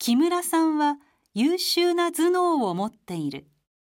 木村さんは優秀な頭脳を持っている。